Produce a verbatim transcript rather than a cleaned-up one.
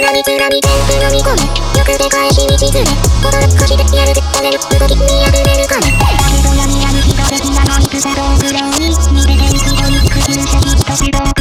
らみつらみ全部飲み込む欲で返し道連れ心かしでやるぜ食べる動き見破れるかねだけど闇ある日が的なノイズでローグローに逃げていくとに苦痛者ひとしど